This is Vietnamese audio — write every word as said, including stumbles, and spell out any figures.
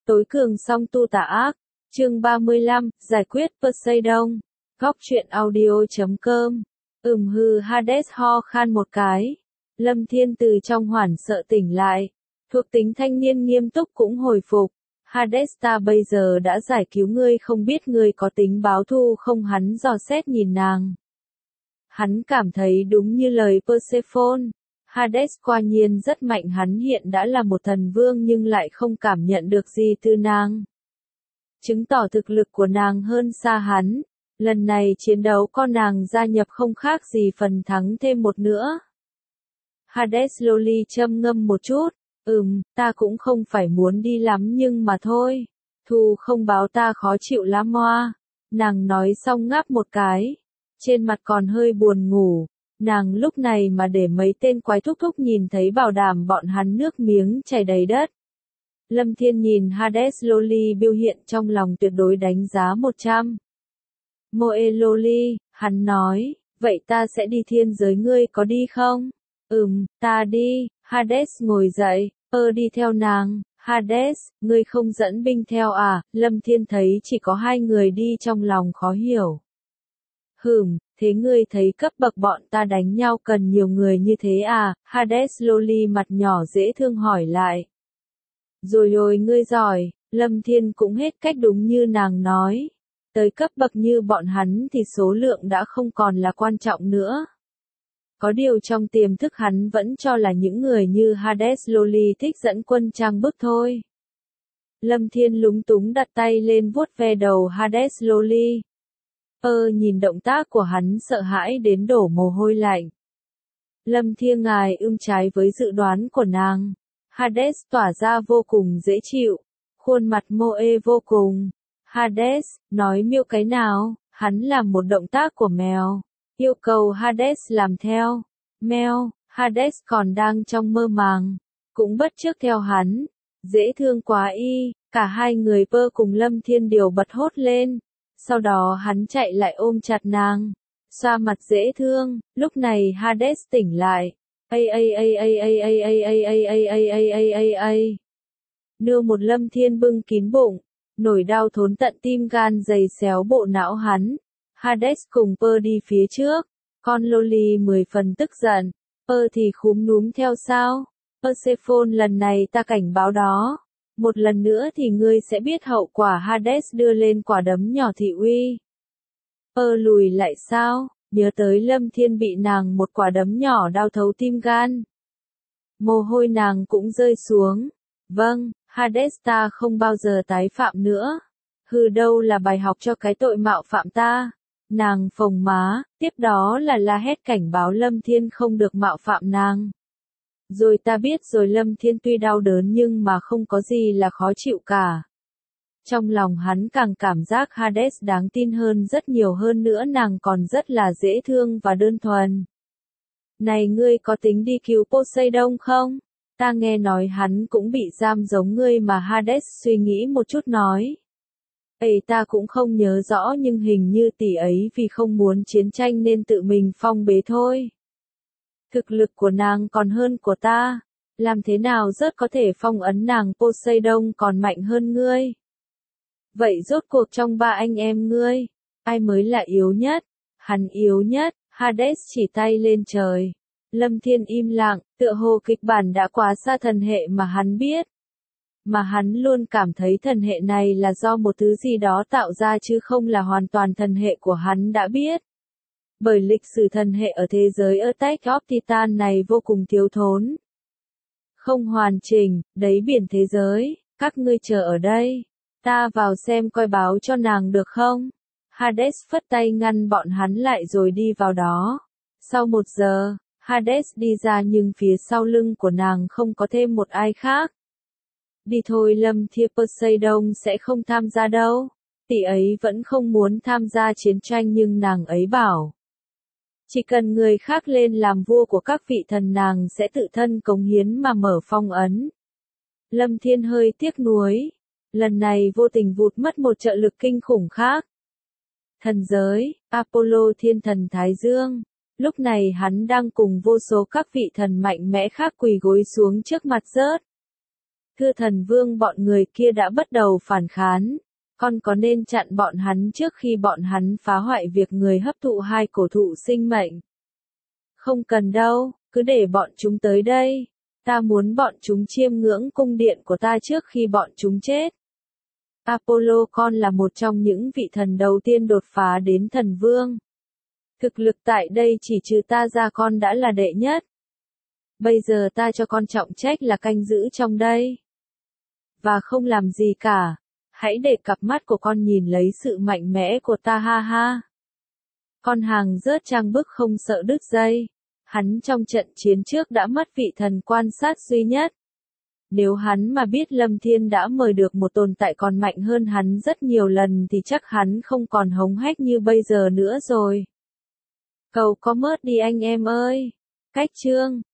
Tối cường song tu tà ác. Chương ba mươi lăm, giải quyết Poseidon. Góc truyện audio.com. Ừm hừ Hades ho khan một cái. Lâm Thiên từ trong hoảng sợ tỉnh lại. Thuộc tính thanh niên nghiêm túc cũng hồi phục. Hades, ta bây giờ đã giải cứu ngươi, không biết ngươi có tính báo thù không? Hắn dò xét nhìn nàng. Hắn cảm thấy đúng như lời Persephone. Hades quả nhiên rất mạnh, hắn hiện đã là một thần vương nhưng lại không cảm nhận được gì từ nàng. Chứng tỏ thực lực của nàng hơn xa hắn. Lần này chiến đấu có nàng gia nhập không khác gì phần thắng thêm một nữa. Hades loli châm ngâm một chút. Ừm, ta cũng không phải muốn đi lắm nhưng mà thôi. Thù không báo ta khó chịu lắm hoa. Nàng nói xong ngáp một cái. Trên mặt còn hơi buồn ngủ. Nàng lúc này mà để mấy tên quái thúc thúc nhìn thấy bảo đảm bọn hắn nước miếng chảy đầy đất. Lâm Thiên nhìn Hades loli biểu hiện trong lòng tuyệt đối đánh giá một trăm. Moe loli, hắn nói, vậy ta sẽ đi thiên giới, ngươi có đi không? Ừm, ta đi. Hades ngồi dậy, ơ đi theo nàng. Hades, ngươi không dẫn binh theo à? Lâm Thiên thấy chỉ có hai người đi trong lòng khó hiểu. Hừm, thế ngươi thấy cấp bậc bọn ta đánh nhau cần nhiều người như thế à? Hades loli mặt nhỏ dễ thương hỏi lại. Rồi rồi, ngươi giỏi. Lâm Thiên cũng hết cách, đúng như nàng nói. Tới cấp bậc như bọn hắn thì số lượng đã không còn là quan trọng nữa. Có điều trong tiềm thức hắn vẫn cho là những người như Hades loli thích dẫn quân trang bức thôi. Lâm Thiên lúng túng đặt tay lên vuốt ve đầu Hades loli. Ơ nhìn động tác của hắn sợ hãi đến đổ mồ hôi lạnh. Lâm Thiên ngài ưng trái với dự đoán của nàng. Hades tỏa ra vô cùng dễ chịu. Khuôn mặt Moe vô cùng. Hades, nói miêu cái nào? Hắn làm một động tác của mèo. Yêu cầu Hades làm theo. Mèo, Hades còn đang trong mơ màng. Cũng bất chước theo hắn. Dễ thương quá y. Cả hai người Pơ cùng Lâm Thiên đều bật hốt lên. Sau đó hắn chạy lại ôm chặt nàng. Xoa mặt dễ thương. Lúc này Hades tỉnh lại. Ây ây ây ây ây ây ây ây ây ây ây ây ây ây ây. Nưa một Lâm Thiên bưng kín bụng. Nổi đau thốn tận tim gan dày xéo bộ não hắn. Hades cùng Pơ đi phía trước. Con loli mười phần tức giận. Pơ thì khúm núm theo sao? Persephone, lần này ta cảnh báo đó. Một lần nữa thì ngươi sẽ biết hậu quả. Hades đưa lên quả đấm nhỏ thị uy. Pơ lùi lại sao? Nhớ tới Lâm Thiên bị nàng một quả đấm nhỏ đau thấu tim gan. Mồ hôi nàng cũng rơi xuống. Vâng, Hades, ta không bao giờ tái phạm nữa. Hừ, đâu là bài học cho cái tội mạo phạm ta. Nàng phồng má, tiếp đó là la hét cảnh báo Lâm Thiên không được mạo phạm nàng. Rồi ta biết rồi. Lâm Thiên tuy đau đớn nhưng mà không có gì là khó chịu cả. Trong lòng hắn càng cảm giác Hades đáng tin hơn rất nhiều, hơn nữa nàng còn rất là dễ thương và đơn thuần. Này, ngươi có tính đi cứu Poseidon không? Ta nghe nói hắn cũng bị giam giống ngươi mà. Hades suy nghĩ một chút nói. Ây, ta cũng không nhớ rõ nhưng hình như tỷ ấy vì không muốn chiến tranh nên tự mình phong bế thôi. Thực lực của nàng còn hơn của ta. Làm thế nào rất có thể phong ấn nàng? Poseidon còn mạnh hơn ngươi. Vậy rốt cuộc trong ba anh em ngươi, ai mới là yếu nhất? Hắn yếu nhất. Hades chỉ tay lên trời. Lâm Thiên im lặng, tựa hồ kịch bản đã quá xa thần hệ mà hắn biết. Mà hắn luôn cảm thấy thần hệ này là do một thứ gì đó tạo ra chứ không là hoàn toàn thần hệ của hắn đã biết. Bởi lịch sử thần hệ ở thế giới Attack of Titan này vô cùng thiếu thốn. Không hoàn chỉnh, đáy biển thế giới, các ngươi chờ ở đây. Ta vào xem coi báo cho nàng được không? Hades phất tay ngăn bọn hắn lại rồi đi vào đó. Sau một giờ, Hades đi ra nhưng phía sau lưng của nàng không có thêm một ai khác. Đi thôi Lâm Thiên, Poseidon sẽ không tham gia đâu. Tỷ ấy vẫn không muốn tham gia chiến tranh nhưng nàng ấy bảo. Chỉ cần người khác lên làm vua của các vị thần nàng sẽ tự thân cống hiến mà mở phong ấn. Lâm Thiên hơi tiếc nuối. Lần này vô tình vụt mất một trợ lực kinh khủng khác. Thần giới, Apollo thiên thần Thái Dương. Lúc này hắn đang cùng vô số các vị thần mạnh mẽ khác quỳ gối xuống trước mặt rớt. Thưa thần vương, bọn người kia đã bắt đầu phản kháng. Con có nên chặn bọn hắn trước khi bọn hắn phá hoại việc người hấp thụ hai cổ thụ sinh mệnh? Không cần đâu, cứ để bọn chúng tới đây. Ta muốn bọn chúng chiêm ngưỡng cung điện của ta trước khi bọn chúng chết. Apollo con là một trong những vị thần đầu tiên đột phá đến thần vương. Thực lực tại đây chỉ trừ ta ra con đã là đệ nhất. Bây giờ ta cho con trọng trách là canh giữ trong đây. Và không làm gì cả. Hãy để cặp mắt của con nhìn lấy sự mạnh mẽ của ta, ha ha. Con hàng rớt trang bức không sợ đứt dây. Hắn trong trận chiến trước đã mất vị thần quan sát duy nhất. Nếu hắn mà biết Lâm Thiên đã mời được một tồn tại còn mạnh hơn hắn rất nhiều lần thì chắc hắn không còn hống hách như bây giờ nữa rồi. Cầu có mớt đi anh em ơi. Cách chương